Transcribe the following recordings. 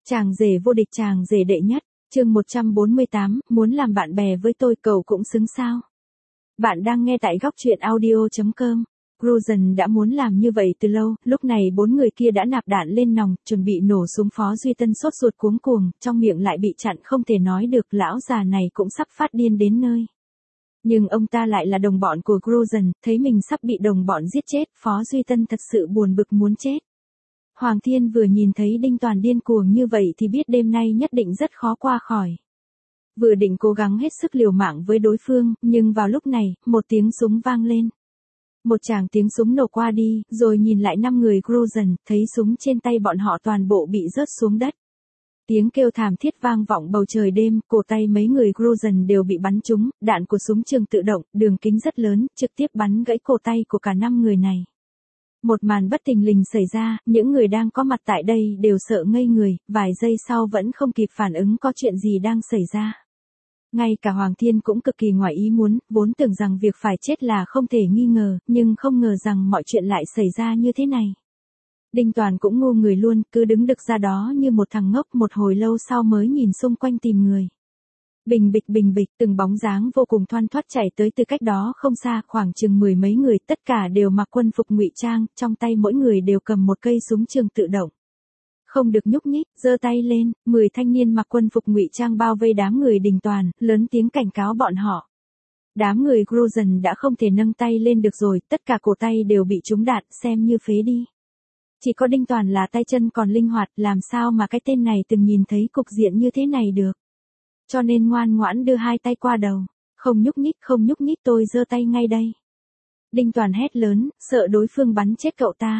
Chàng rể vô địch, chàng rể đệ nhất, chương 148, muốn làm bạn bè với tôi cậu cũng xứng sao. Bạn đang nghe tại góc truyện audio.com. Cruzen đã muốn làm như vậy từ lâu, lúc này bốn người kia đã nạp đạn lên nòng, chuẩn bị nổ súng. Phó Duy Tân sốt ruột cuống cuồng, trong miệng lại bị chặn không thể nói được, lão già này cũng sắp phát điên đến nơi. Nhưng ông ta lại là đồng bọn của Cruzen, thấy mình sắp bị đồng bọn giết chết, Phó Duy Tân thật sự buồn bực muốn chết. Hoàng Thiên vừa nhìn thấy Đinh Toàn điên cuồng như vậy thì biết đêm nay nhất định rất khó qua khỏi. Vừa định cố gắng hết sức liều mạng với đối phương, nhưng vào lúc này, một tiếng súng vang lên. Một tràng tiếng súng nổ qua đi, rồi nhìn lại 5 người Cruzen, thấy súng trên tay bọn họ toàn bộ bị rớt xuống đất. Tiếng kêu thảm thiết vang vọng bầu trời đêm, cổ tay mấy người Cruzen đều bị bắn trúng, đạn của súng trường tự động, đường kính rất lớn, trực tiếp bắn gãy cổ tay của cả 5 người này. Một màn bất thình lình xảy ra, những người đang có mặt tại đây đều sợ ngây người, vài giây sau vẫn không kịp phản ứng có chuyện gì đang xảy ra. Ngay cả Hoàng Thiên cũng cực kỳ ngoài ý muốn, vốn tưởng rằng việc phải chết là không thể nghi ngờ, nhưng không ngờ rằng mọi chuyện lại xảy ra như thế này. Đinh Toàn cũng ngu người luôn, cứ đứng đực ra đó như một thằng ngốc, một hồi lâu sau mới nhìn xung quanh tìm người. Bình bịch, từng bóng dáng vô cùng thoăn thoắt chạy tới từ cách đó không xa, khoảng chừng 10 mấy người, tất cả đều mặc quân phục ngụy trang, trong tay mỗi người đều cầm một cây súng trường tự động. Không được nhúc nhích, giơ tay lên, 10 thanh niên mặc quân phục ngụy trang bao vây đám người Đinh Toàn, lớn tiếng cảnh cáo bọn họ. Đám người Cruzen đã không thể nâng tay lên được rồi, tất cả cổ tay đều bị trúng đạn, xem như phế đi. Chỉ có Đinh Toàn là tay chân còn linh hoạt, làm sao mà cái tên này từng nhìn thấy cục diện như thế này được. Cho nên ngoan ngoãn đưa hai tay qua đầu. Không nhúc nhích, tôi giơ tay ngay đây. Đinh Toàn hét lớn, sợ đối phương bắn chết cậu ta.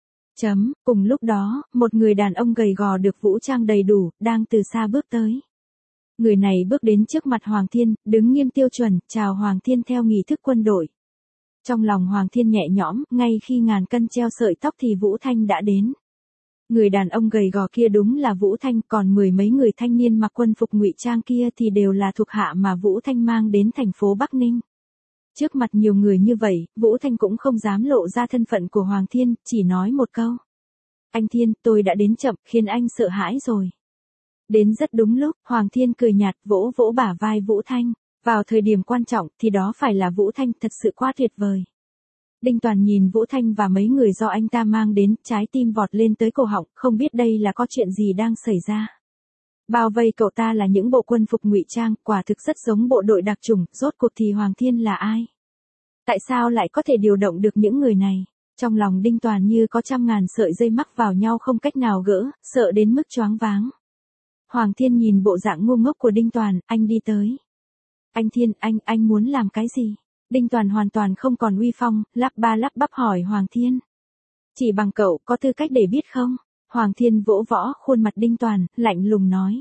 Cùng lúc đó, một người đàn ông gầy gò được vũ trang đầy đủ, đang từ xa bước tới. Người này bước đến trước mặt Hoàng Thiên, đứng nghiêm tiêu chuẩn, chào Hoàng Thiên theo nghi thức quân đội. Trong lòng Hoàng Thiên nhẹ nhõm, ngay khi ngàn cân treo sợi tóc thì Vũ Thanh đã đến. Người đàn ông gầy gò kia đúng là Vũ Thanh, còn 10 mấy người thanh niên mặc quân phục ngụy trang kia thì đều là thuộc hạ mà Vũ Thanh mang đến thành phố Bắc Ninh. Trước mặt nhiều người như vậy, Vũ Thanh cũng không dám lộ ra thân phận của Hoàng Thiên, chỉ nói một câu. Anh Thiên, tôi đã đến chậm, khiến anh sợ hãi rồi. Đến rất đúng lúc, Hoàng Thiên cười nhạt vỗ vỗ bả vai Vũ Thanh. Vào thời điểm quan trọng thì đó phải là Vũ Thanh, thật sự quá tuyệt vời. Đinh Toàn nhìn Vũ Thanh và mấy người do anh ta mang đến, trái tim vọt lên tới cổ họng, không biết đây là có chuyện gì đang xảy ra. Bao vây cậu ta là những bộ quân phục ngụy trang, quả thực rất giống bộ đội đặc chủng, rốt cuộc thì Hoàng Thiên là ai? Tại sao lại có thể điều động được những người này? Trong lòng Đinh Toàn như có trăm ngàn sợi dây mắc vào nhau không cách nào gỡ, sợ đến mức choáng váng. Hoàng Thiên nhìn bộ dạng ngu ngốc của Đinh Toàn, anh đi tới. Anh Thiên, anh muốn làm cái gì? Đinh Toàn hoàn toàn không còn uy phong, lắp bắp hỏi Hoàng Thiên. Chỉ bằng cậu có tư cách để biết không? Hoàng Thiên vỗ võ khuôn mặt Đinh Toàn, lạnh lùng nói.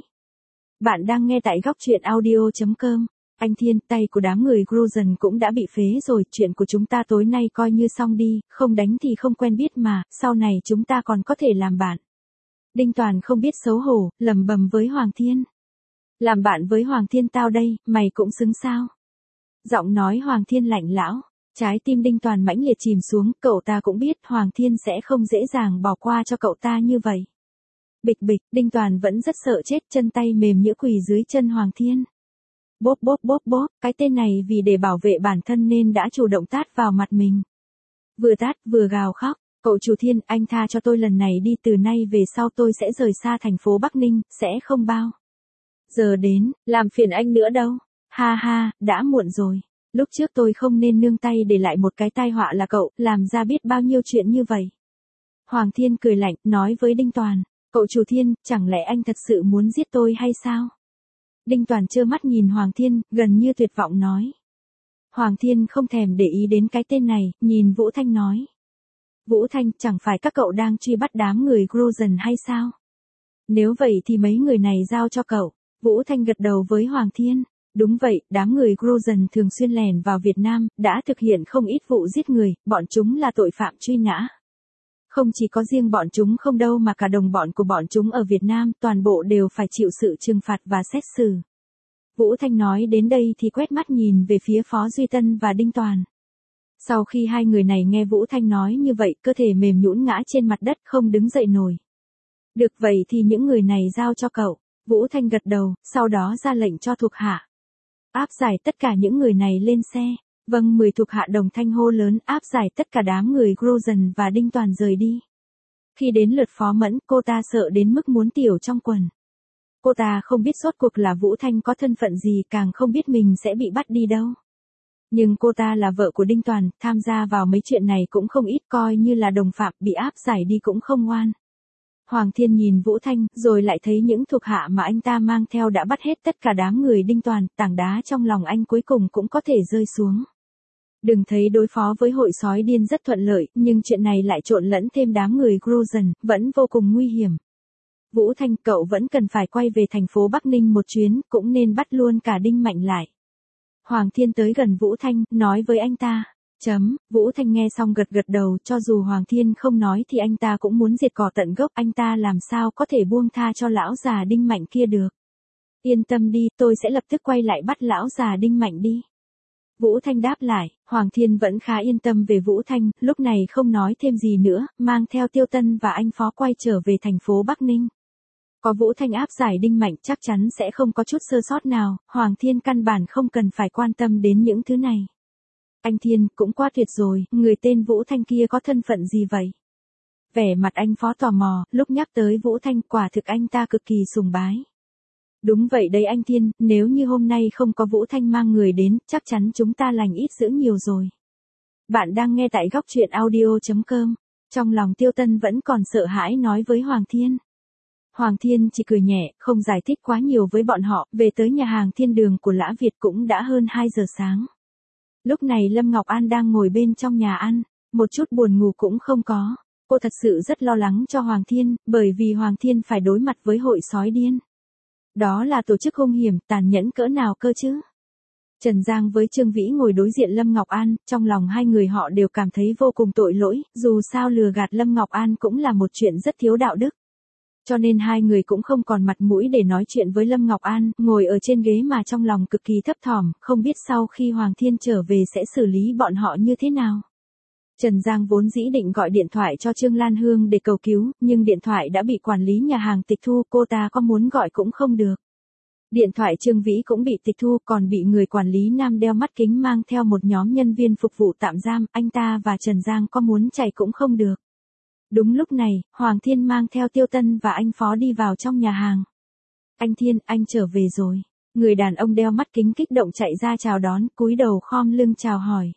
Bạn đang nghe tại góc truyện audio.com. Anh Thiên, tay của đám người Cruzen cũng đã bị phế rồi, chuyện của chúng ta tối nay coi như xong đi, không đánh thì không quen biết mà, sau này chúng ta còn có thể làm bạn. Đinh Toàn không biết xấu hổ, lẩm bẩm với Hoàng Thiên. Làm bạn với Hoàng Thiên tao đây, mày cũng xứng sao? Giọng nói Hoàng Thiên lạnh lão, trái tim Đinh Toàn mãnh liệt chìm xuống, cậu ta cũng biết Hoàng Thiên sẽ không dễ dàng bỏ qua cho cậu ta như vậy. Bịch, Đinh Toàn vẫn rất sợ chết, chân tay mềm nhũn quỳ dưới chân Hoàng Thiên. Bốp, cái tên này vì để bảo vệ bản thân nên đã chủ động tát vào mặt mình. Vừa tát vừa gào khóc, cậu chủ Thiên, anh tha cho tôi lần này đi, từ nay về sau tôi sẽ rời xa thành phố Bắc Ninh, sẽ không bao giờ đến, làm phiền anh nữa đâu. Ha, đã muộn rồi. Lúc trước tôi không nên nương tay để lại một cái tai họa là cậu, làm ra biết bao nhiêu chuyện như vậy. Hoàng Thiên cười lạnh, nói với Đinh Toàn, cậu chủ Thiên, chẳng lẽ anh thật sự muốn giết tôi hay sao? Đinh Toàn trơ mắt nhìn Hoàng Thiên, gần như tuyệt vọng nói. Hoàng Thiên không thèm để ý đến cái tên này, nhìn Vũ Thanh nói. Vũ Thanh, chẳng phải các cậu đang truy bắt đám người Cruzen hay sao? Nếu vậy thì mấy người này giao cho cậu. Vũ Thanh gật đầu với Hoàng Thiên. Đúng vậy, đám người Cruzen thường xuyên lèn vào Việt Nam, đã thực hiện không ít vụ giết người, bọn chúng là tội phạm truy nã. Không chỉ có riêng bọn chúng không đâu mà cả đồng bọn của bọn chúng ở Việt Nam, toàn bộ đều phải chịu sự trừng phạt và xét xử. Vũ Thanh nói đến đây thì quét mắt nhìn về phía Phó Duy Tân và Đinh Toàn. Sau khi hai người này nghe Vũ Thanh nói như vậy, cơ thể mềm nhũn ngã trên mặt đất không đứng dậy nổi. Được vậy thì những người này giao cho cậu. Vũ Thanh gật đầu, sau đó ra lệnh cho thuộc hạ. Áp giải tất cả những người này lên xe. Vâng, 10 thuộc hạ đồng thanh hô lớn áp giải tất cả đám người Grozan và Đinh Toàn rời đi. Khi đến lượt Phó Mẫn, cô ta sợ đến mức muốn tiểu trong quần. Cô ta không biết rốt cuộc là Vũ Thanh có thân phận gì, càng không biết mình sẽ bị bắt đi đâu. Nhưng cô ta là vợ của Đinh Toàn, tham gia vào mấy chuyện này cũng không ít, coi như là đồng phạm, bị áp giải đi cũng không oan. Hoàng Thiên nhìn Vũ Thanh, rồi lại thấy những thuộc hạ mà anh ta mang theo đã bắt hết tất cả đám người Đinh Toàn, tảng đá trong lòng anh cuối cùng cũng có thể rơi xuống. Đừng thấy đối phó với hội sói điên rất thuận lợi, nhưng chuyện này lại trộn lẫn thêm đám người Grozan, vẫn vô cùng nguy hiểm. Vũ Thanh, cậu vẫn cần phải quay về thành phố Bắc Ninh một chuyến, cũng nên bắt luôn cả Đinh Mạnh lại. Hoàng Thiên tới gần Vũ Thanh, nói với anh ta. Vũ Thanh nghe xong gật gật đầu, cho dù Hoàng Thiên không nói thì anh ta cũng muốn diệt cỏ tận gốc, anh ta làm sao có thể buông tha cho lão già Đinh Mạnh kia được. Yên tâm đi, tôi sẽ lập tức quay lại bắt lão già Đinh Mạnh đi. Vũ Thanh đáp lại, Hoàng Thiên vẫn khá yên tâm về Vũ Thanh, lúc này không nói thêm gì nữa, mang theo Tiêu Tân và anh Phó quay trở về thành phố Bắc Ninh. Có Vũ Thanh áp giải Đinh Mạnh chắc chắn sẽ không có chút sơ sót nào, Hoàng Thiên căn bản không cần phải quan tâm đến những thứ này. Anh Thiên, cũng quá tuyệt rồi, người tên Vũ Thanh kia có thân phận gì vậy? Vẻ mặt anh Phó tò mò, lúc nhắc tới Vũ Thanh quả thực anh ta cực kỳ sùng bái. Đúng vậy đấy anh Thiên, nếu như hôm nay không có Vũ Thanh mang người đến, chắc chắn chúng ta lành ít dữ nhiều rồi. Bạn đang nghe tại góc truyện audio.com. Trong lòng Tiêu Tân vẫn còn sợ hãi nói với Hoàng Thiên. Hoàng Thiên chỉ cười nhẹ, không giải thích quá nhiều với bọn họ, về tới nhà hàng Thiên Đường của Lã Việt cũng đã hơn 2 giờ sáng. Lúc này Lâm Ngọc An đang ngồi bên trong nhà ăn, một chút buồn ngủ cũng không có. Cô thật sự rất lo lắng cho Hoàng Thiên, bởi vì Hoàng Thiên phải đối mặt với hội sói điên. Đó là tổ chức hung hiểm, tàn nhẫn cỡ nào cơ chứ? Trần Giang với Trương Vĩ ngồi đối diện Lâm Ngọc An, trong lòng hai người họ đều cảm thấy vô cùng tội lỗi, dù sao lừa gạt Lâm Ngọc An cũng là một chuyện rất thiếu đạo đức. Cho nên hai người cũng không còn mặt mũi để nói chuyện với Lâm Ngọc An, ngồi ở trên ghế mà trong lòng cực kỳ thấp thỏm, không biết sau khi Hoàng Thiên trở về sẽ xử lý bọn họ như thế nào. Trần Giang vốn dĩ định gọi điện thoại cho Trương Lan Hương để cầu cứu, nhưng điện thoại đã bị quản lý nhà hàng tịch thu, cô ta có muốn gọi cũng không được. Điện thoại Trương Vĩ cũng bị tịch thu, còn bị người quản lý nam đeo mắt kính mang theo một nhóm nhân viên phục vụ tạm giam, anh ta và Trần Giang có muốn chạy cũng không được. Đúng lúc này, Hoàng Thiên mang theo Tiêu Tân và anh Phó đi vào trong nhà hàng. Anh Thiên, anh trở về rồi. Người đàn ông đeo mắt kính kích động chạy ra chào đón, cúi đầu khom lưng chào hỏi.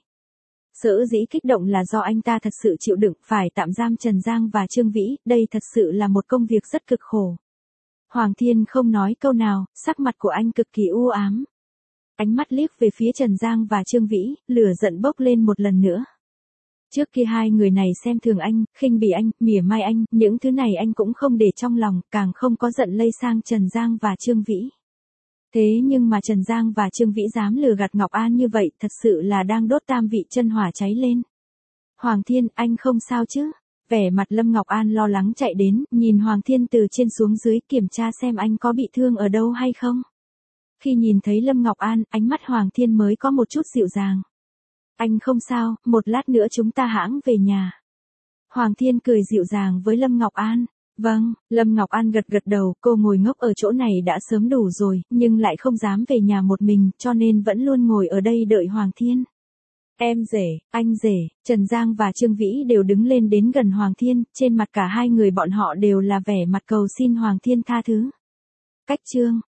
Sở dĩ kích động là do anh ta thật sự chịu đựng phải tạm giam Trần Giang và Trương Vĩ, đây thật sự là một công việc rất cực khổ. Hoàng Thiên không nói câu nào, sắc mặt của anh cực kỳ u ám. Ánh mắt liếc về phía Trần Giang và Trương Vĩ, lửa giận bốc lên một lần nữa. Trước kia hai người này xem thường anh, khinh bỉ anh, mỉa mai anh, những thứ này anh cũng không để trong lòng, càng không có giận lây sang Trần Giang và Trương Vĩ. Thế nhưng mà Trần Giang và Trương Vĩ dám lừa gạt Ngọc An như vậy, thật sự là đang đốt tam vị chân hỏa cháy lên. Hoàng Thiên, anh không sao chứ? Vẻ mặt Lâm Ngọc An lo lắng chạy đến, nhìn Hoàng Thiên từ trên xuống dưới kiểm tra xem anh có bị thương ở đâu hay không. Khi nhìn thấy Lâm Ngọc An, ánh mắt Hoàng Thiên mới có một chút dịu dàng. Anh không sao, một lát nữa chúng ta hãng về nhà. Hoàng Thiên cười dịu dàng với Lâm Ngọc An. Vâng, Lâm Ngọc An gật gật đầu, cô ngồi ngốc ở chỗ này đã sớm đủ rồi, nhưng lại không dám về nhà một mình, cho nên vẫn luôn ngồi ở đây đợi Hoàng Thiên. Em rể, anh rể, Trần Giang và Trương Vĩ đều đứng lên đến gần Hoàng Thiên, trên mặt cả hai người bọn họ đều là vẻ mặt cầu xin Hoàng Thiên tha thứ. Cách chương